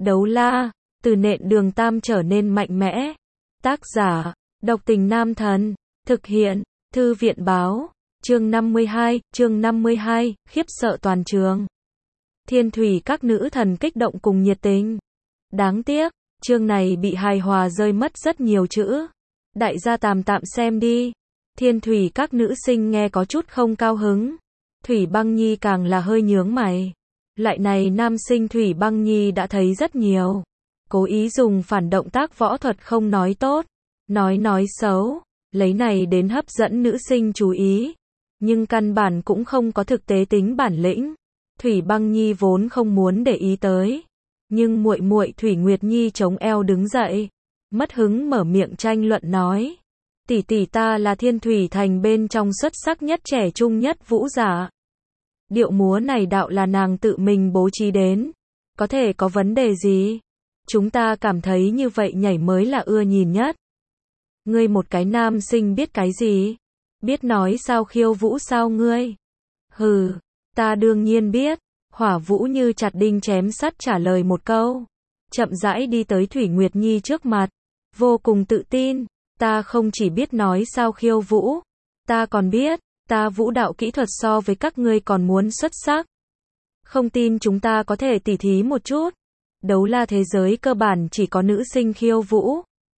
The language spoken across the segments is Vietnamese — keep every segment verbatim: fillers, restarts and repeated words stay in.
Đấu la, từ nện đường tam trở nên mạnh mẽ. Tác giả, Độc Tình Nam Thần. Thực hiện, Thư viện báo. Chương năm mươi hai, chương năm mươi hai, khiếp sợ toàn trường. Thiên thủy các nữ thần kích động cùng nhiệt tình. Đáng tiếc, chương này bị hài hòa rơi mất rất nhiều chữ. Đại gia tạm tạm xem đi. Thiên thủy các nữ sinh nghe có chút không cao hứng. Thủy Băng Nhi càng là hơi nhướng mày. Loại này nam sinh Thủy Băng Nhi đã thấy rất nhiều. Cố ý dùng phản động tác võ thuật không nói tốt, nói nói xấu, lấy này đến hấp dẫn nữ sinh chú ý. Nhưng căn bản cũng không có thực tế tính bản lĩnh. Thủy Băng Nhi vốn không muốn để ý tới. Nhưng muội muội Thủy Nguyệt Nhi chống eo đứng dậy. Mất hứng mở miệng tranh luận nói. Tỷ tỷ ta là Thiên Thủy Thành bên trong xuất sắc nhất trẻ trung nhất vũ giả. Điệu múa này đạo là nàng tự mình bố trí đến. Có thể có vấn đề gì? Chúng ta cảm thấy như vậy nhảy mới là ưa nhìn nhất. Ngươi một cái nam sinh biết cái gì? Biết nói sao khiêu vũ sao ngươi? Hừ, ta đương nhiên biết. Hỏa Vũ như chặt đinh chém sắt trả lời một câu. Chậm rãi đi tới Thủy Nguyệt Nhi trước mặt. Vô cùng tự tin. Ta không chỉ biết nói sao khiêu vũ. Ta còn biết. Ta vũ đạo kỹ thuật so với các ngươi còn muốn xuất sắc. Không tin chúng ta có thể tỉ thí một chút. Đấu la thế giới cơ bản chỉ có nữ sinh khiêu vũ.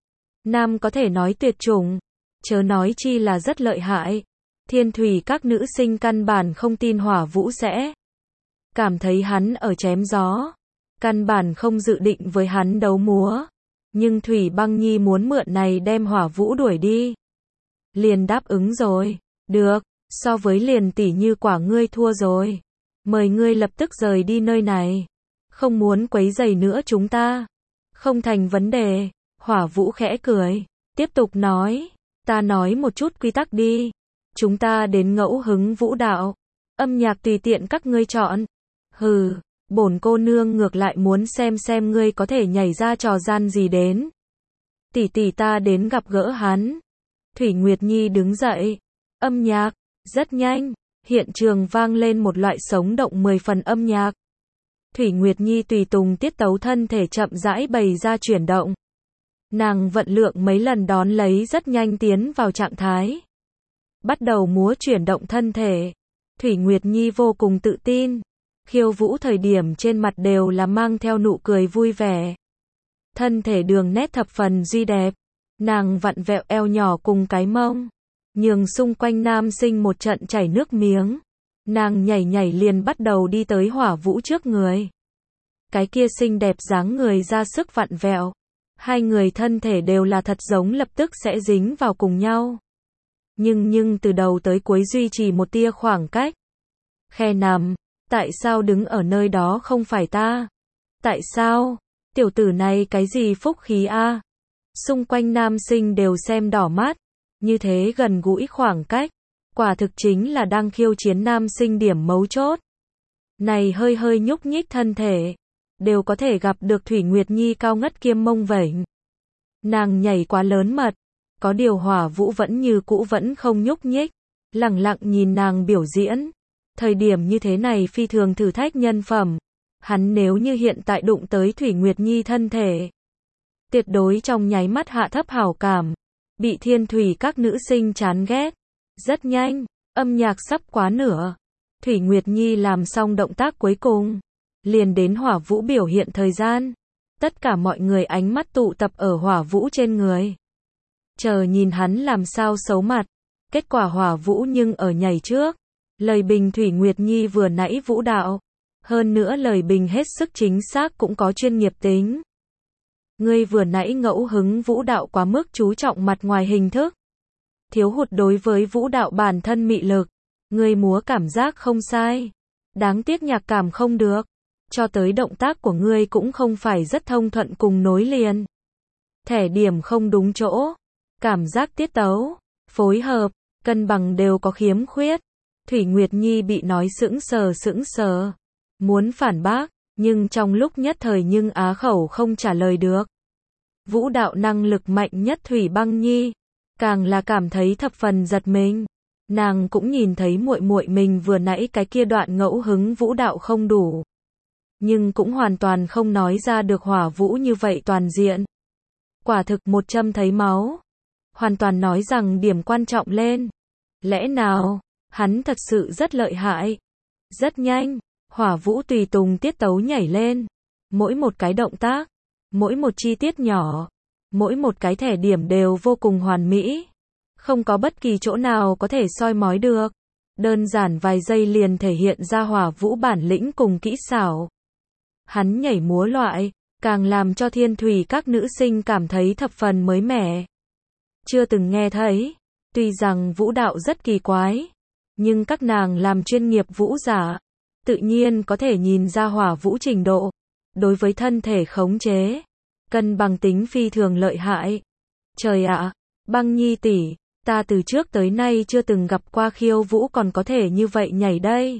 Nam có thể nói tuyệt chủng. Chớ nói chi là rất lợi hại. Thiên thủy các nữ sinh căn bản không tin Hỏa Vũ sẽ. Cảm thấy hắn ở chém gió. Căn bản không dự định với hắn đấu múa. Nhưng Thủy Băng Nhi muốn mượn này đem Hỏa Vũ đuổi đi. Liền đáp ứng rồi. Được, so với liền tỷ như quả ngươi thua rồi. Mời ngươi lập tức rời đi nơi này. Không muốn quấy rầy nữa chúng ta. Không thành vấn đề. Hỏa Vũ khẽ cười. Tiếp tục nói. Ta nói một chút quy tắc đi. Chúng ta đến ngẫu hứng vũ đạo. Âm nhạc tùy tiện các ngươi chọn. Hừ, bổn cô nương ngược lại muốn xem xem ngươi có thể nhảy ra trò gian gì đến. Tỷ tỷ ta đến gặp gỡ hắn. Thủy Nguyệt Nhi đứng dậy. Âm nhạc. Rất nhanh. Hiện trường vang lên một loại sống động mười phần âm nhạc. Thủy Nguyệt Nhi tùy tùng tiết tấu thân thể chậm rãi bày ra chuyển động. Nàng vận lượng mấy lần đón lấy rất nhanh tiến vào trạng thái. Bắt đầu múa chuyển động thân thể. Thủy Nguyệt Nhi vô cùng tự tin. Khiêu vũ thời điểm trên mặt đều là mang theo nụ cười vui vẻ. Thân thể đường nét thập phần duy đẹp. Nàng vặn vẹo eo nhỏ cùng cái mông. Nhường xung quanh nam sinh một trận chảy nước miếng. Nàng nhảy nhảy liền bắt đầu đi tới Hỏa Vũ trước người. Cái kia xinh đẹp dáng người ra sức vặn vẹo. Hai người thân thể đều là thật giống lập tức sẽ dính vào cùng nhau. Nhưng nhưng từ đầu tới cuối duy trì một tia khoảng cách. Khe nằm, tại sao đứng ở nơi đó không phải ta? Tại sao? Tiểu tử này cái gì phúc khí a? Xung quanh nam sinh đều xem đỏ mắt. Như thế gần gũi khoảng cách. Quả thực chính là đang khiêu chiến nam sinh điểm mấu chốt. Này hơi hơi nhúc nhích thân thể. Đều có thể gặp được Thủy Nguyệt Nhi cao ngất kiêm mông vểnh. Nàng nhảy quá lớn mật. Có điều Hỏa Vũ vẫn như cũ vẫn không nhúc nhích. Lặng lặng nhìn nàng biểu diễn. Thời điểm như thế này phi thường thử thách nhân phẩm. Hắn nếu như hiện tại đụng tới Thủy Nguyệt Nhi thân thể. Tuyệt đối trong nháy mắt hạ thấp hảo cảm. Bị thiên thủy các nữ sinh chán ghét. Rất nhanh, âm nhạc sắp quá nửa. Thủy Nguyệt Nhi làm xong động tác cuối cùng. Liền đến Hỏa Vũ biểu hiện thời gian. Tất cả mọi người ánh mắt tụ tập ở Hỏa Vũ trên người. Chờ nhìn hắn làm sao xấu mặt. Kết quả Hỏa Vũ nhưng ở nhảy trước. Lời bình Thủy Nguyệt Nhi vừa nãy vũ đạo. Hơn nữa lời bình hết sức chính xác cũng có chuyên nghiệp tính. Ngươi vừa nãy ngẫu hứng vũ đạo quá mức chú trọng mặt ngoài hình thức. Thiếu hụt đối với vũ đạo bản thân mị lực. Ngươi múa cảm giác không sai. Đáng tiếc nhạc cảm không được. Cho tới động tác của ngươi cũng không phải rất thông thuận cùng nối liền. Thẻ điểm không đúng chỗ. Cảm giác tiết tấu, phối hợp, cân bằng đều có khiếm khuyết. Thủy Nguyệt Nhi bị nói sững sờ sững sờ. Muốn phản bác, nhưng trong lúc nhất thời nhưng á khẩu không trả lời được. Vũ đạo năng lực mạnh nhất Thủy Băng Nhi. Càng là cảm thấy thập phần giật mình. Nàng cũng nhìn thấy muội muội mình vừa nãy cái kia đoạn ngẫu hứng vũ đạo không đủ. nhưng cũng hoàn toàn không nói ra được Hỏa Vũ như vậy toàn diện. Quả thực một châm thấy máu. Hoàn toàn nói rằng điểm quan trọng lên. Lẽ nào, hắn thật sự rất lợi hại. Rất nhanh, Hỏa Vũ tùy tùng tiết tấu nhảy lên. Mỗi một cái động tác, mỗi một chi tiết nhỏ, mỗi một cái thẻ điểm đều vô cùng hoàn mỹ. Không có bất kỳ chỗ nào có thể soi mói được. Đơn giản vài giây liền thể hiện ra Hỏa Vũ bản lĩnh cùng kỹ xảo. Hắn nhảy múa loại, càng làm cho thiên thủy các nữ sinh cảm thấy thập phần mới mẻ. Chưa từng nghe thấy, tuy rằng vũ đạo rất kỳ quái, nhưng các nàng làm chuyên nghiệp vũ giả, tự nhiên có thể nhìn ra Hỏa Vũ trình độ. Đối với thân thể khống chế, cân bằng tính phi thường lợi hại. Trời ạ, Băng Nhi tỷ, ta từ trước tới nay chưa từng gặp qua khiêu vũ còn có thể như vậy nhảy đây.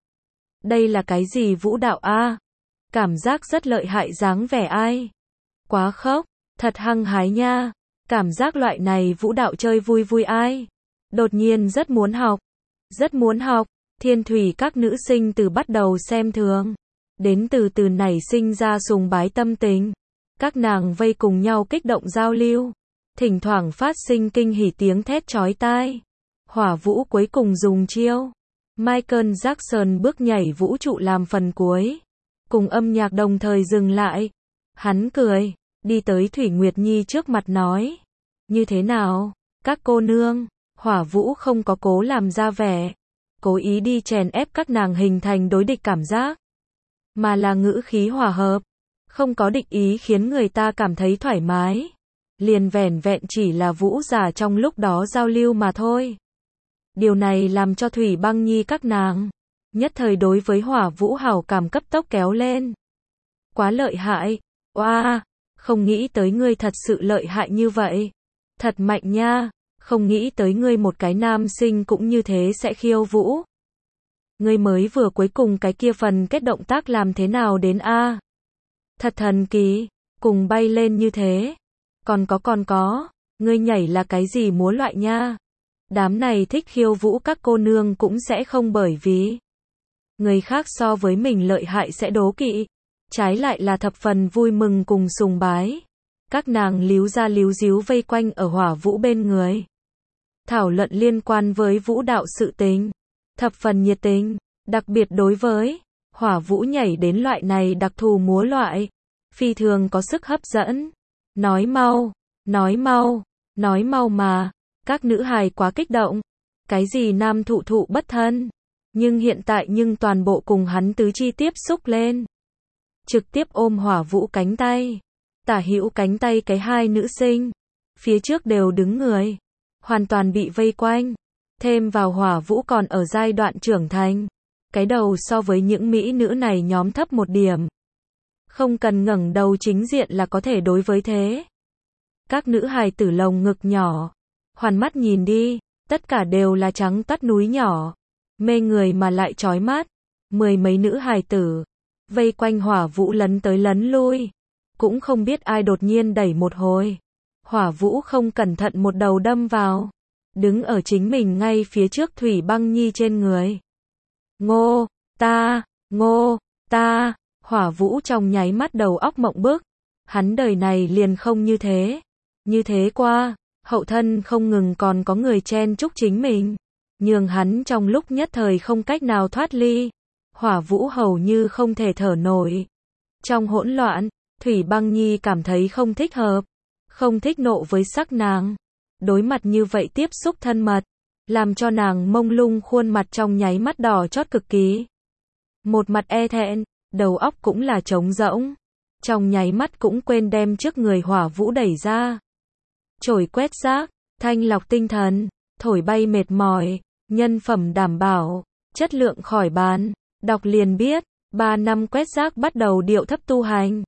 Đây là cái gì vũ đạo a? Cảm giác rất lợi hại dáng vẻ ai? Quá khốc, thật hăng hái nha. Cảm giác loại này vũ đạo chơi vui vui ai? Đột nhiên rất muốn học. Rất muốn học. Thiên thủy các nữ sinh từ bắt đầu xem thường, đến từ từ nảy sinh ra sùng bái tâm tình. Các nàng vây cùng nhau kích động giao lưu. Thỉnh thoảng phát sinh kinh hỉ tiếng thét chói tai. Hỏa Vũ cuối cùng dùng chiêu Michael Jackson bước nhảy vũ trụ làm phần cuối. Cùng âm nhạc đồng thời dừng lại. Hắn cười, đi tới Thủy Nguyệt Nhi trước mặt nói. Như thế nào, các cô nương? Hỏa Vũ không có cố làm ra vẻ, cố ý đi chèn ép các nàng hình thành đối địch cảm giác, mà là ngữ khí hòa hợp, không có địch ý khiến người ta cảm thấy thoải mái. Liền vẻn vẹn chỉ là vũ giả trong lúc đó giao lưu mà thôi. Điều này làm cho Thủy Băng Nhi các nàng nhất thời đối với Hỏa Vũ hảo cảm cấp tốc kéo lên. Quá lợi hại, oa, không nghĩ tới ngươi thật sự lợi hại như vậy. Thật mạnh nha, không nghĩ tới ngươi một cái nam sinh cũng như thế sẽ khiêu vũ. Ngươi mới vừa cuối cùng cái kia phần kết động tác làm thế nào đến a? Thật thần kỳ, cùng bay lên như thế. Còn có còn có, ngươi nhảy là cái gì múa loại nha? Đám này thích khiêu vũ các cô nương cũng sẽ không bởi vì người khác so với mình lợi hại sẽ đố kỵ, trái lại là thập phần vui mừng cùng sùng bái. Các nàng líu ra líu díu vây quanh ở Hỏa Vũ bên người, thảo luận liên quan với vũ đạo sự tình, thập phần nhiệt tình, đặc biệt đối với Hỏa Vũ nhảy đến loại này đặc thù múa loại, phi thường có sức hấp dẫn. Nói mau, nói mau, nói mau mà, các nữ hài quá kích động. Cái gì nam thụ thụ bất thân, nhưng hiện tại nhưng toàn bộ cùng hắn tứ chi tiếp xúc lên. Trực tiếp ôm Hỏa Vũ cánh tay, tả hữu cánh tay cái hai nữ sinh, phía trước đều đứng người, hoàn toàn bị vây quanh. Thêm vào Hỏa Vũ còn ở giai đoạn trưởng thành, cái đầu so với những mỹ nữ này nhóm thấp một điểm. Không cần ngẩng đầu chính diện là có thể đối với thế. Các nữ hài tử lồng ngực nhỏ, hoàn mắt nhìn đi, tất cả đều là trắng toát núi nhỏ, mê người mà lại chói mắt. Mười mấy nữ hài tử vây quanh Hỏa Vũ lấn tới lấn lui, cũng không biết ai đột nhiên đẩy một hồi, Hỏa Vũ không cẩn thận một đầu đâm vào, đứng ở chính mình ngay phía trước Thủy Băng Nhi trên người. Ngô, ta, ngô, ta, Hỏa Vũ trong nháy mắt đầu óc mộng bức, hắn đời này liền không như thế, như thế qua, hậu thân không ngừng còn có người chen chúc chính mình, nhường hắn trong lúc nhất thời không cách nào thoát ly. Hỏa Vũ hầu như không thể thở nổi. Trong hỗn loạn, Thủy Băng Nhi cảm thấy không thích hợp, không thích nộ với sắc nàng. Đối mặt như vậy tiếp xúc thân mật, làm cho nàng mông lung khuôn mặt trong nháy mắt đỏ chót cực kỳ. Một mặt e thẹn, đầu óc cũng là trống rỗng. Trong nháy mắt cũng quên đem trước người Hỏa Vũ đẩy ra. Chổi quét rác, thanh lọc tinh thần, thổi bay mệt mỏi, nhân phẩm đảm bảo, chất lượng khỏi bàn. Đọc liền biết, ba năm quét rác bắt đầu điệu thấp tu hành.